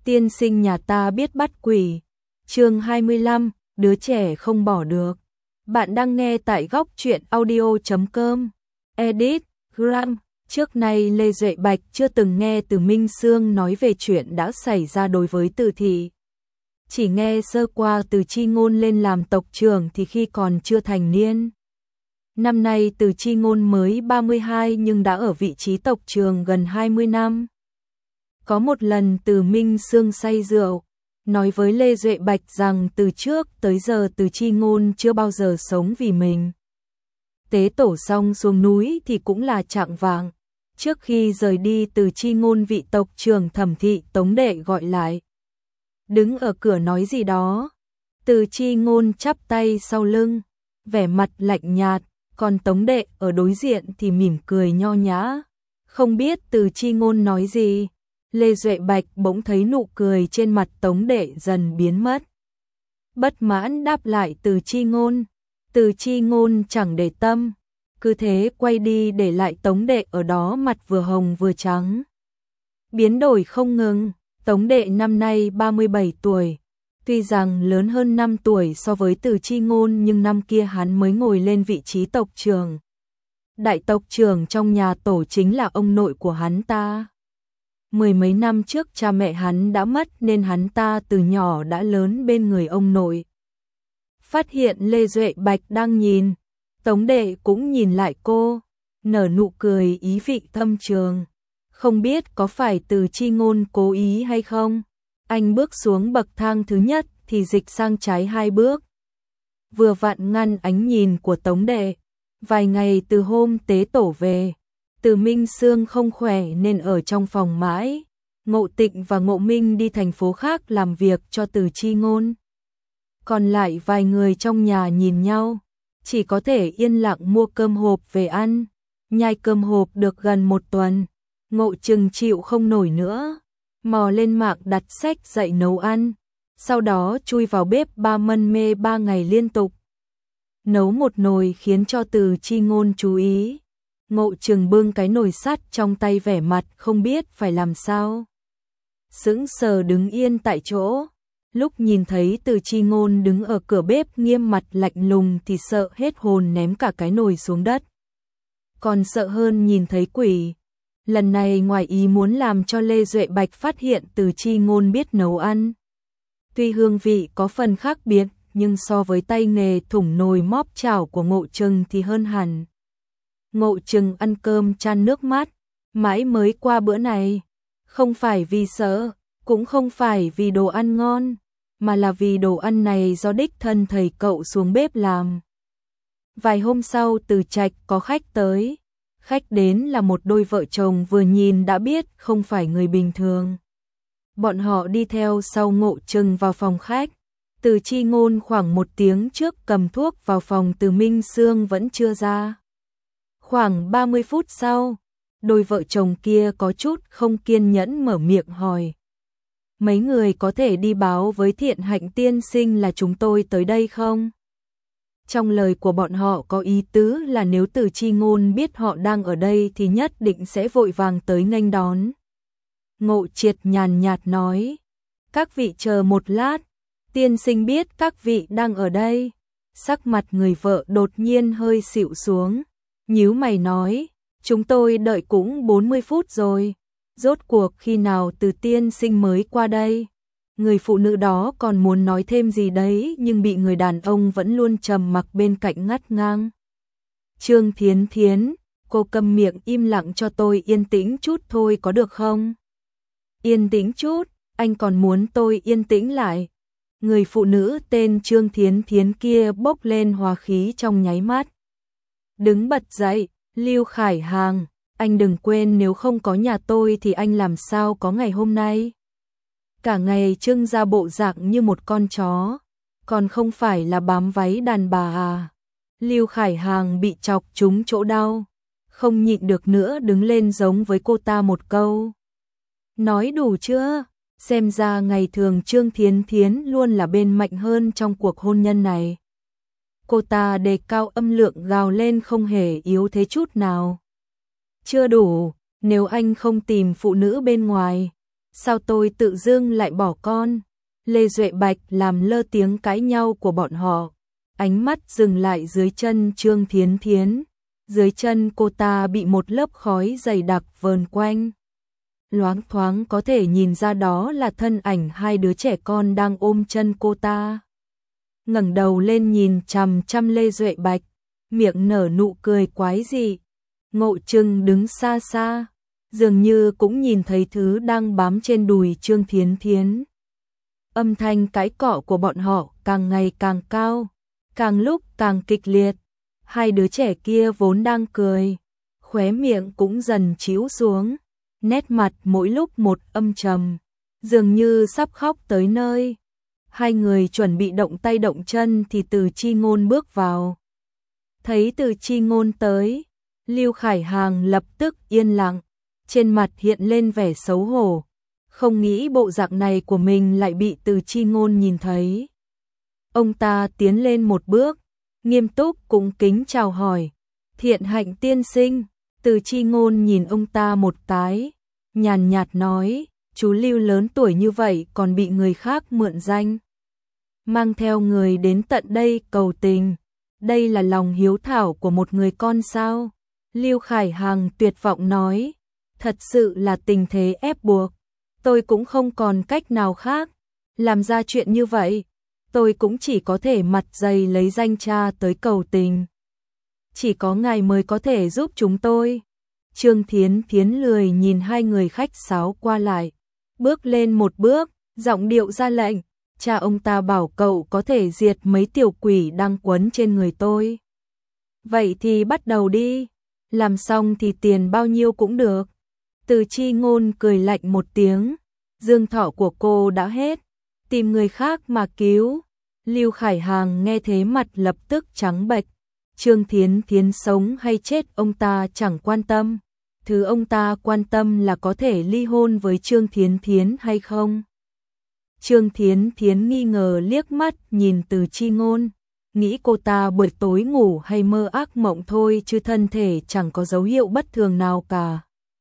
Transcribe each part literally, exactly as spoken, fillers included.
Tiên sinh nhà ta biết bắt quỷ. Chương hai mươi lăm, đứa trẻ không bỏ được. Bạn đang nghe tại góc truyện audio chấm com. Edit, Gram. Trước nay Lê Duệ Bạch chưa từng nghe từ Minh Sương nói về chuyện đã xảy ra đối với Từ Thị. Chỉ nghe sơ qua Từ Chi Ngôn lên làm tộc trưởng thì khi còn chưa thành niên. Năm nay Từ Chi Ngôn mới ba mươi hai nhưng đã ở vị trí tộc trưởng gần hai mươi năm. Có một lần Từ Minh Sương say rượu, nói với Lê Duệ Bạch rằng từ trước tới giờ Từ Chi Ngôn chưa bao giờ sống vì mình. Tế tổ xong xuống núi thì cũng là chạng vạng. Trước khi rời đi Từ Chi Ngôn vị tộc trưởng Thẩm Thị Tống Đệ gọi lại. Đứng ở cửa nói gì đó. Từ Chi Ngôn chắp tay sau lưng, vẻ mặt lạnh nhạt, còn Tống Đệ ở đối diện thì mỉm cười nho nhã. Không biết Từ Chi Ngôn nói gì. Lê Duệ Bạch bỗng thấy nụ cười trên mặt Tống Đệ dần biến mất. Bất mãn đáp lại Từ Chi Ngôn. Từ Chi Ngôn chẳng để tâm, cứ thế quay đi để lại Tống Đệ ở đó mặt vừa hồng vừa trắng. Biến đổi không ngừng, Tống Đệ năm nay ba mươi bảy tuổi. Tuy rằng lớn hơn năm tuổi so với Từ Chi Ngôn nhưng năm kia hắn mới ngồi lên vị trí tộc trưởng. Đại tộc trưởng trong nhà tổ chính là ông nội của hắn ta. Mười mấy năm trước cha mẹ hắn đã mất nên hắn ta từ nhỏ đã lớn bên người ông nội. Phát hiện Lê Duệ Bạch đang nhìn, Tống Đệ cũng nhìn lại cô, nở nụ cười ý vị thâm trường. Không biết có phải Từ Chi Ngôn cố ý hay không? Anh bước xuống bậc thang thứ nhất thì dịch sang trái hai bước. Vừa vặn ngăn ánh nhìn của Tống Đệ. Vài ngày từ hôm tế tổ về, Từ Minh Sương không khỏe nên ở trong phòng mãi. Ngộ Tịnh và Ngộ Minh đi thành phố khác làm việc cho Từ Chi Ngôn. Còn lại vài người trong nhà nhìn nhau, chỉ có thể yên lặng mua cơm hộp về ăn. Nhai cơm hộp được gần một tuần, Ngộ Trừng chịu không nổi nữa, mò lên mạng đặt sách dạy nấu ăn, sau đó chui vào bếp ba mân mê ba ngày liên tục. Nấu một nồi khiến cho Từ Chi Ngôn chú ý. Ngộ Trừng bưng cái nồi sắt trong tay vẻ mặt không biết phải làm sao. Sững sờ đứng yên tại chỗ. Lúc nhìn thấy Từ Chi Ngôn đứng ở cửa bếp nghiêm mặt lạnh lùng thì sợ hết hồn ném cả cái nồi xuống đất. Còn sợ hơn nhìn thấy quỷ. Lần này ngoài ý muốn làm cho Lê Duệ Bạch phát hiện Từ Chi Ngôn biết nấu ăn. Tuy hương vị có phần khác biệt, nhưng so với tay nghề thủng nồi móp chảo của Ngộ Trừng thì hơn hẳn. Ngộ Trừng ăn cơm chan nước mắt, mãi mới qua bữa này. Không phải vì sợ, cũng không phải vì đồ ăn ngon, mà là vì đồ ăn này do đích thân thầy cậu xuống bếp làm. Vài hôm sau Từ Trạch có khách tới. Khách đến là một đôi vợ chồng vừa nhìn đã biết không phải người bình thường. Bọn họ đi theo sau Ngộ Trừng vào phòng khách. Từ Chi Ngôn khoảng một tiếng trước cầm thuốc vào phòng Từ Minh Sương vẫn chưa ra. Khoảng ba mươi phút sau, đôi vợ chồng kia có chút không kiên nhẫn mở miệng hỏi. Mấy người có thể đi báo với Thiện Hạnh tiên sinh là chúng tôi tới đây không? Trong lời của bọn họ có ý tứ là nếu Từ Chi Ngôn biết họ đang ở đây thì nhất định sẽ vội vàng tới nghênh đón. Ngộ Triệt nhàn nhạt nói. Các vị chờ một lát, tiên sinh biết các vị đang ở đây. Sắc mặt người vợ đột nhiên hơi xịu xuống. Nhíu mày nói, chúng tôi đợi cũng bốn mươi phút rồi. Rốt cuộc khi nào Từ tiên sinh mới qua đây? Người phụ nữ đó còn muốn nói thêm gì đấy nhưng bị người đàn ông vẫn luôn trầm mặc bên cạnh ngắt ngang. Trương Thiến Thiến, cô câm miệng im lặng cho tôi yên tĩnh chút thôi có được không? Yên tĩnh chút, anh còn muốn tôi yên tĩnh lại. Người phụ nữ tên Trương Thiến Thiến kia bốc lên hòa khí trong nháy mắt. Đứng bật dậy, Lưu Khải Hàng, anh đừng quên nếu không có nhà tôi thì anh làm sao có ngày hôm nay. Cả ngày trưng ra bộ dạng như một con chó, còn không phải là bám váy đàn bà à. Lưu Khải Hàng bị chọc trúng chỗ đau, không nhịn được nữa đứng lên giống với cô ta một câu. Nói đủ chưa? Xem ra ngày thường Trương Thiến Thiến luôn là bên mạnh hơn trong cuộc hôn nhân này. Cô ta đề cao âm lượng gào lên không hề yếu thế chút nào. Chưa đủ, nếu anh không tìm phụ nữ bên ngoài, sao tôi tự dưng lại bỏ con? Lê Duệ Bạch làm lơ tiếng cãi nhau của bọn họ, ánh mắt dừng lại dưới chân Trương Thiến Thiến. Dưới chân cô ta bị một lớp khói dày đặc vờn quanh. Loáng thoáng có thể nhìn ra đó là thân ảnh hai đứa trẻ con đang ôm chân cô ta. Ngẩng đầu lên nhìn chằm chằm Lê Duệ Bạch, miệng nở nụ cười quái dị. Ngộ Trừng đứng xa xa, dường như cũng nhìn thấy thứ đang bám trên đùi Trương Thiến Thiến. Âm thanh cãi cọ của bọn họ càng ngày càng cao, càng lúc càng kịch liệt. Hai đứa trẻ kia vốn đang cười, khóe miệng cũng dần trĩu xuống, nét mặt mỗi lúc một âm trầm, dường như sắp khóc tới nơi. Hai người chuẩn bị động tay động chân thì Từ Chi Ngôn bước vào. Thấy Từ Chi Ngôn tới, Lưu Khải Hàng lập tức yên lặng, trên mặt hiện lên vẻ xấu hổ, không nghĩ bộ dạng này của mình lại bị Từ Chi Ngôn nhìn thấy. Ông ta tiến lên một bước, nghiêm túc cung kính chào hỏi. Thiện Hạnh tiên sinh. Từ Chi Ngôn nhìn ông ta một cái, nhàn nhạt nói, chú Lưu lớn tuổi như vậy còn bị người khác mượn danh, mang theo người đến tận đây cầu tình, đây là lòng hiếu thảo của một người con sao? Lưu Khải Hằng tuyệt vọng nói, thật sự là tình thế ép buộc, tôi cũng không còn cách nào khác, làm ra chuyện như vậy, tôi cũng chỉ có thể mặt dày lấy danh cha tới cầu tình. Chỉ có ngài mới có thể giúp chúng tôi. Trương Thiến Thiến lười nhìn hai người khách sáo qua lại, bước lên một bước, giọng điệu ra lệnh, cha ông ta bảo cậu có thể diệt mấy tiểu quỷ đang quấn trên người tôi. Vậy thì bắt đầu đi, làm xong thì tiền bao nhiêu cũng được. Từ Chi Ngôn cười lạnh một tiếng, dương thọ của cô đã hết, tìm người khác mà cứu. Lưu Khải Hàng nghe thế mặt lập tức trắng bệch. Trương Thiến Thiến sống hay chết ông ta chẳng quan tâm, thứ ông ta quan tâm là có thể ly hôn với Trương Thiến Thiến hay không. Trương Thiến Thiến nghi ngờ liếc mắt nhìn Từ Chi Ngôn, nghĩ cô ta buổi tối ngủ hay mơ ác mộng thôi chứ thân thể chẳng có dấu hiệu bất thường nào cả.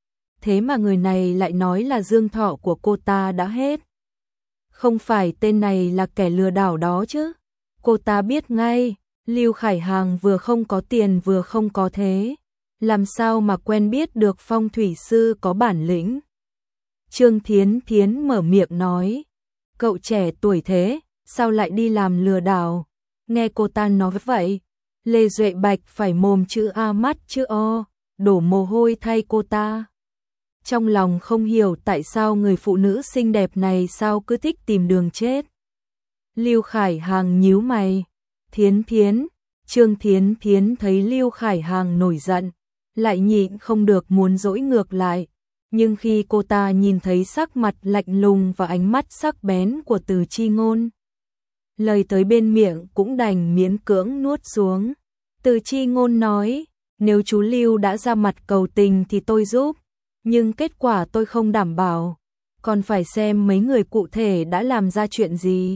Thế mà người này lại nói là dương thọ của cô ta đã hết. Không phải tên này là kẻ lừa đảo đó chứ? Cô ta biết ngay, Lưu Khải Hàng vừa không có tiền vừa không có thế, làm sao mà quen biết được phong thủy sư có bản lĩnh. Trương Thiến Thiến mở miệng nói, cậu trẻ tuổi thế, sao lại đi làm lừa đảo? Nghe cô ta nói vậy, Lê Duệ Bạch phải mồm chữ A mắt chữ O, đổ mồ hôi thay cô ta. Trong lòng không hiểu tại sao người phụ nữ xinh đẹp này sao cứ thích tìm đường chết. Lưu Khải Hàng nhíu mày, Thiến Thiến. Trương Thiến Thiến thấy Lưu Khải Hàng nổi giận, lại nhịn không được muốn dỗi ngược lại, nhưng khi cô ta nhìn thấy sắc mặt lạnh lùng và ánh mắt sắc bén của Từ Chi Ngôn, lời tới bên miệng cũng đành miễn cưỡng nuốt xuống. Từ Chi Ngôn nói, nếu chú Lưu đã ra mặt cầu tình thì tôi giúp, nhưng kết quả tôi không đảm bảo, còn phải xem mấy người cụ thể đã làm ra chuyện gì.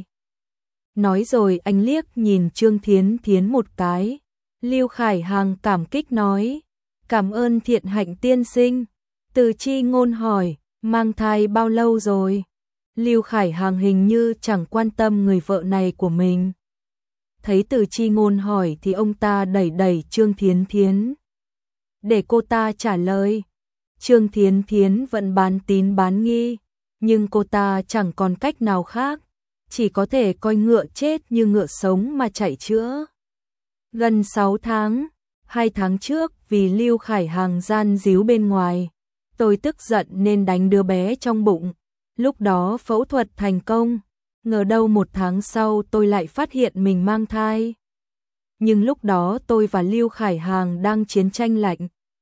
Nói rồi anh liếc nhìn Trương Thiến Thiến một cái. Lưu Khải Hàng cảm kích nói, cảm ơn Thiện Hạnh tiên sinh. Từ Chi Ngôn hỏi, mang thai bao lâu rồi? Lưu Khải Hàng hình như chẳng quan tâm người vợ này của mình. Thấy Từ Chi Ngôn hỏi thì ông ta đẩy đẩy Trương Thiến Thiến, để cô ta trả lời. Trương Thiến Thiến vẫn bán tín bán nghi, nhưng cô ta chẳng còn cách nào khác, chỉ có thể coi ngựa chết như ngựa sống mà chạy chữa. Gần sáu tháng, hai tháng trước vì Lưu Khải Hàng gian díu bên ngoài, tôi tức giận nên đánh đứa bé trong bụng. Lúc đó phẫu thuật thành công, ngờ đâu một tháng sau tôi lại phát hiện mình mang thai. Nhưng lúc đó tôi và Lưu Khải Hàng đang chiến tranh lạnh,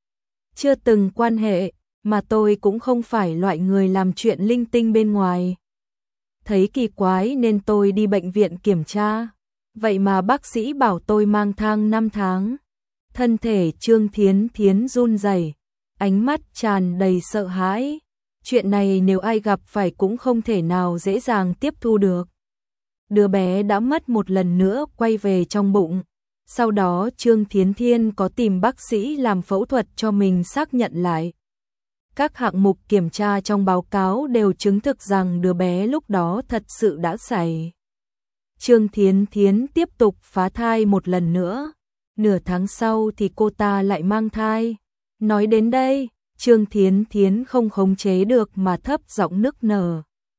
chưa từng quan hệ, mà tôi cũng không phải loại người làm chuyện linh tinh bên ngoài. Thấy kỳ quái nên tôi đi bệnh viện kiểm tra, vậy mà bác sĩ bảo tôi mang thai năm tháng. Thân thể Trương Thiến Thiến run rẩy, ánh mắt tràn đầy sợ hãi. Chuyện này nếu ai gặp phải cũng không thể nào dễ dàng tiếp thu được. Đứa bé đã mất một lần nữa quay về trong bụng. Sau đó Trương Thiến Thiên có tìm bác sĩ làm phẫu thuật cho mình xác nhận lại. Các hạng mục kiểm tra trong báo cáo đều chứng thực rằng đứa bé lúc đó thật sự đã xảy. Trương Thiến Thiến tiếp tục phá thai một lần nữa. Nửa tháng sau thì cô ta lại mang thai. Nói đến đây, Trương Thiến Thiến không khống chế được mà thấp giọng nức nở.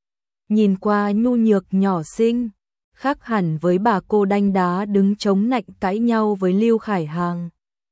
Nhìn qua nhu nhược nhỏ xinh, khác hẳn với bà cô đanh đá đứng chống nạnh cãi nhau với Lưu Khải Hàng.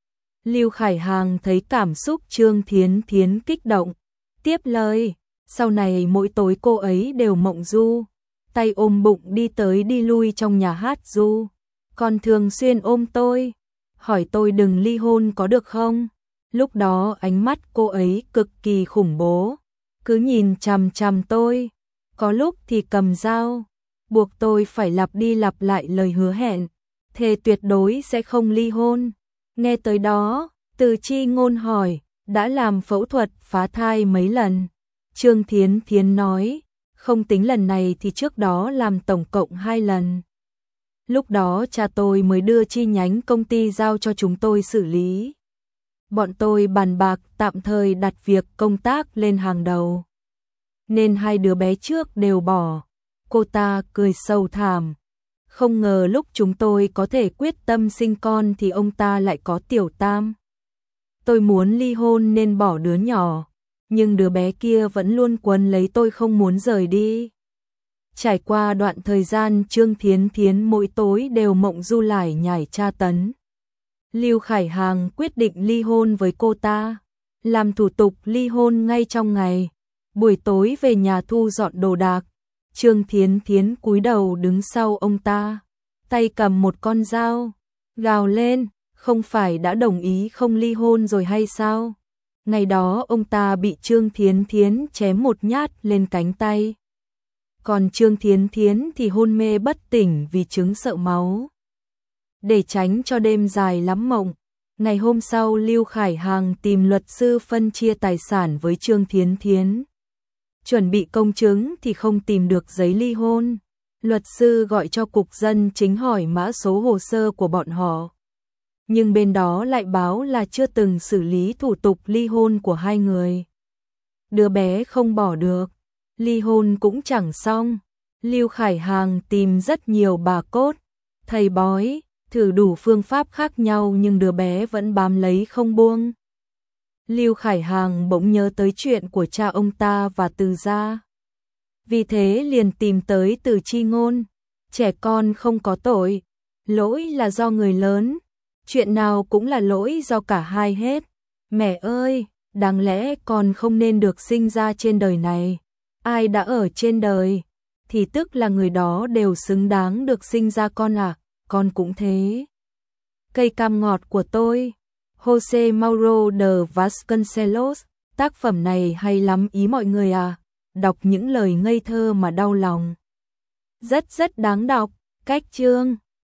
Lưu Khải Hàng thấy cảm xúc Trương Thiến Thiến kích động, tiếp lời, sau này mỗi tối cô ấy đều mộng du, tay ôm bụng đi tới đi lui trong nhà hát du, còn thường xuyên ôm tôi, hỏi tôi đừng ly hôn có được không? Lúc đó ánh mắt cô ấy cực kỳ khủng bố, cứ nhìn chằm chằm tôi, có lúc thì cầm dao, buộc tôi phải lặp đi lặp lại lời hứa hẹn, thề tuyệt đối sẽ không ly hôn. Nghe tới đó, Từ Chi Ngôn hỏi, đã làm phẫu thuật phá thai mấy lần? Trương Thiến Thiến nói, không tính lần này thì trước đó làm tổng cộng hai lần. Lúc đó cha tôi mới đưa chi nhánh công ty giao cho chúng tôi xử lý. Bọn tôi bàn bạc tạm thời đặt việc công tác lên hàng đầu. Nên hai đứa bé trước đều bỏ. Cô ta cười sầu thảm. Không ngờ lúc chúng tôi có thể quyết tâm sinh con thì ông ta lại có tiểu tam. Tôi muốn ly hôn nên bỏ đứa nhỏ, nhưng đứa bé kia vẫn luôn quấn lấy tôi không muốn rời đi. Trải qua đoạn thời gian Trương Thiến Thiến mỗi tối đều mộng du lải nhải tra tấn. Lưu Khải Hàng quyết định ly hôn với cô ta, làm thủ tục ly hôn ngay trong ngày. Buổi tối về nhà thu dọn đồ đạc, Trương Thiến Thiến cúi đầu đứng sau ông ta, tay cầm một con dao, gào lên, không phải đã đồng ý không ly hôn rồi hay sao? Ngày đó ông ta bị Trương Thiến Thiến chém một nhát lên cánh tay. Còn Trương Thiến Thiến thì hôn mê bất tỉnh vì chứng sợ máu. Để tránh cho đêm dài lắm mộng, ngày hôm sau Lưu Khải Hàng tìm luật sư phân chia tài sản với Trương Thiến Thiến. Chuẩn bị công chứng thì không tìm được giấy ly hôn. Luật sư gọi cho cục dân chính hỏi mã số hồ sơ của bọn họ. Nhưng bên đó lại báo là chưa từng xử lý thủ tục ly hôn của hai người. Đứa bé không bỏ được, ly hôn cũng chẳng xong. Lưu Khải Hàng tìm rất nhiều bà cốt, thầy bói, thử đủ phương pháp khác nhau nhưng đứa bé vẫn bám lấy không buông. Lưu Khải Hàng bỗng nhớ tới chuyện của cha ông ta và Từ gia. Vì thế liền tìm tới Từ Chi Ngôn. Trẻ con không có tội, lỗi là do người lớn. Chuyện nào cũng là lỗi do cả hai hết. Mẹ ơi, đáng lẽ con không nên được sinh ra trên đời này. Ai đã ở trên đời, thì tức là người đó đều xứng đáng được sinh ra con à, con cũng thế. Cây cam ngọt của tôi, Jose Mauro de Vasconcelos, tác phẩm này hay lắm ý mọi người à, đọc những lời ngây thơ mà đau lòng. Rất rất đáng đọc, cách chương.